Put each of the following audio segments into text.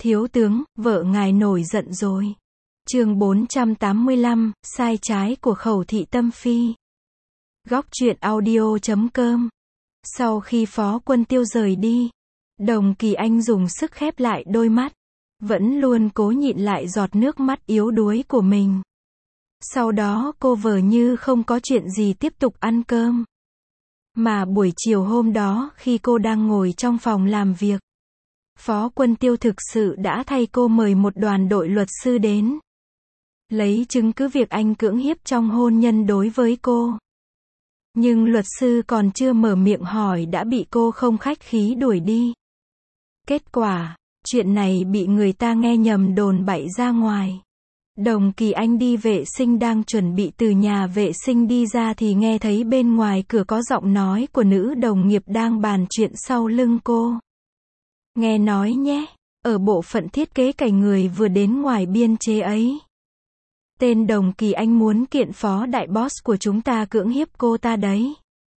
Thiếu tướng, vợ ngài nổi giận rồi. Chương 485, sai trái của Khẩu Thị Tâm Phi. Góc truyện audio.com. Sau khi Phó Quân Tiêu rời đi, Đồng Kỳ Anh dùng sức khép lại đôi mắt, vẫn luôn cố nhịn lại giọt nước mắt yếu đuối của mình. Sau đó cô vờ như không có chuyện gì tiếp tục ăn cơm. Mà buổi chiều hôm đó khi cô đang ngồi trong phòng làm việc, Phó Quân Tiêu thực sự đã thay cô mời một đoàn đội luật sư đến, lấy chứng cứ việc anh cưỡng hiếp trong hôn nhân đối với cô. Nhưng luật sư còn chưa mở miệng hỏi đã bị cô không khách khí đuổi đi. Kết quả, chuyện này bị người ta nghe nhầm đồn bậy ra ngoài. Đồng Kỳ Anh đi vệ sinh đang chuẩn bị từ nhà vệ sinh đi ra thì nghe thấy bên ngoài cửa có giọng nói của nữ đồng nghiệp đang bàn chuyện sau lưng cô. Nghe nói nhé, ở bộ phận thiết kế cảnh người vừa đến ngoài biên chế ấy. Tên Đồng Kỳ Anh muốn kiện phó đại boss của chúng ta cưỡng hiếp cô ta đấy.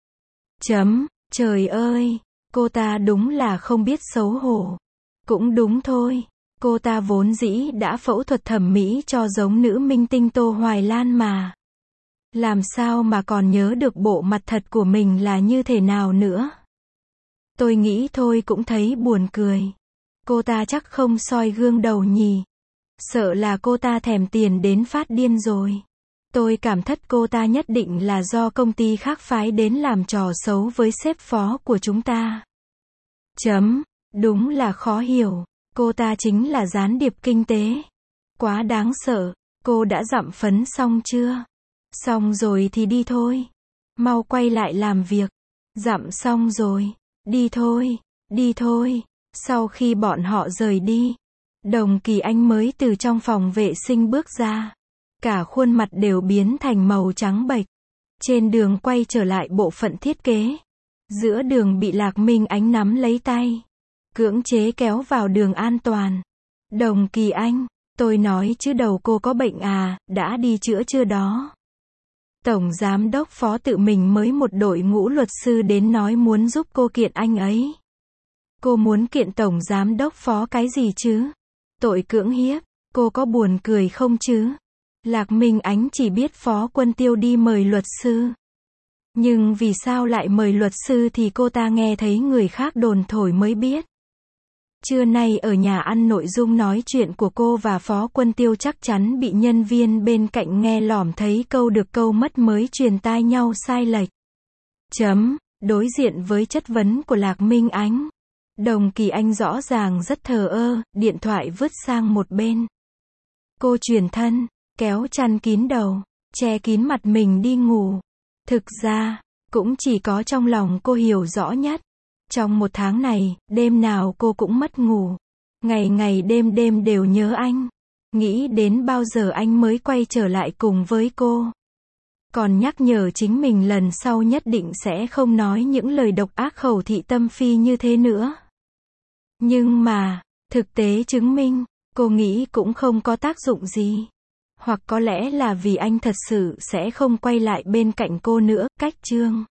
Trời ơi, cô ta đúng là không biết xấu hổ. Cũng đúng thôi, cô ta vốn dĩ đã phẫu thuật thẩm mỹ cho giống nữ minh tinh Tô Hoài Lan mà. Làm sao mà còn nhớ được bộ mặt thật của mình là như thế nào nữa. Tôi nghĩ thôi cũng thấy buồn cười. Cô ta chắc không soi gương đầu nhỉ. Sợ là cô ta thèm tiền đến phát điên rồi. Tôi cảm thất cô ta nhất định là do công ty khác phái đến làm trò xấu với sếp phó của chúng ta. Đúng là khó hiểu. Cô ta chính là gián điệp kinh tế. Quá đáng sợ. Cô đã dặm phấn xong chưa? Xong rồi thì đi thôi. Mau quay lại làm việc. Dặm xong rồi. Đi thôi. Sau khi bọn họ rời đi, Đồng Kỳ Anh mới từ trong phòng vệ sinh bước ra. Cả khuôn mặt đều biến thành màu trắng bệch. Trên đường quay trở lại bộ phận thiết kế, giữa đường bị Lạc Minh Ánh nắm lấy tay, cưỡng chế kéo vào đường an toàn. Đồng Kỳ Anh, tôi nói chứ đầu cô có bệnh à, đã đi chữa chưa đó? Tổng giám đốc Phó tự mình mới một đội ngũ luật sư đến nói muốn giúp cô kiện anh ấy. Cô muốn kiện Tổng giám đốc Phó cái gì chứ? Tội cưỡng hiếp, cô có buồn cười không chứ? Lạc Minh Ánh chỉ biết Phó Quân Tiêu đi mời luật sư. Nhưng vì sao lại mời luật sư thì cô ta nghe thấy người khác đồn thổi mới biết. Trưa nay ở nhà ăn nội dung nói chuyện của cô và Phó Quân Tiêu chắc chắn bị nhân viên bên cạnh nghe lỏm thấy câu được câu mất mới truyền tai nhau sai lệch. Đối diện với chất vấn của Lạc Minh Ánh, Đồng Kỳ Anh rõ ràng rất thờ ơ, điện thoại vứt sang một bên. Cô chuyển thân, kéo chăn kín đầu, che kín mặt mình đi ngủ. Thực ra, cũng chỉ có trong lòng cô hiểu rõ nhất. Trong một tháng này, đêm nào cô cũng mất ngủ. Ngày đêm đều nhớ anh. Nghĩ đến bao giờ anh mới quay trở lại cùng với cô. Còn nhắc nhở chính mình lần sau nhất định sẽ không nói những lời độc ác Khẩu Thị Tâm Phi như thế nữa. Nhưng mà, thực tế chứng minh, cô nghĩ cũng không có tác dụng gì. Hoặc có lẽ là vì anh thật sự sẽ không quay lại bên cạnh cô nữa. Cách chương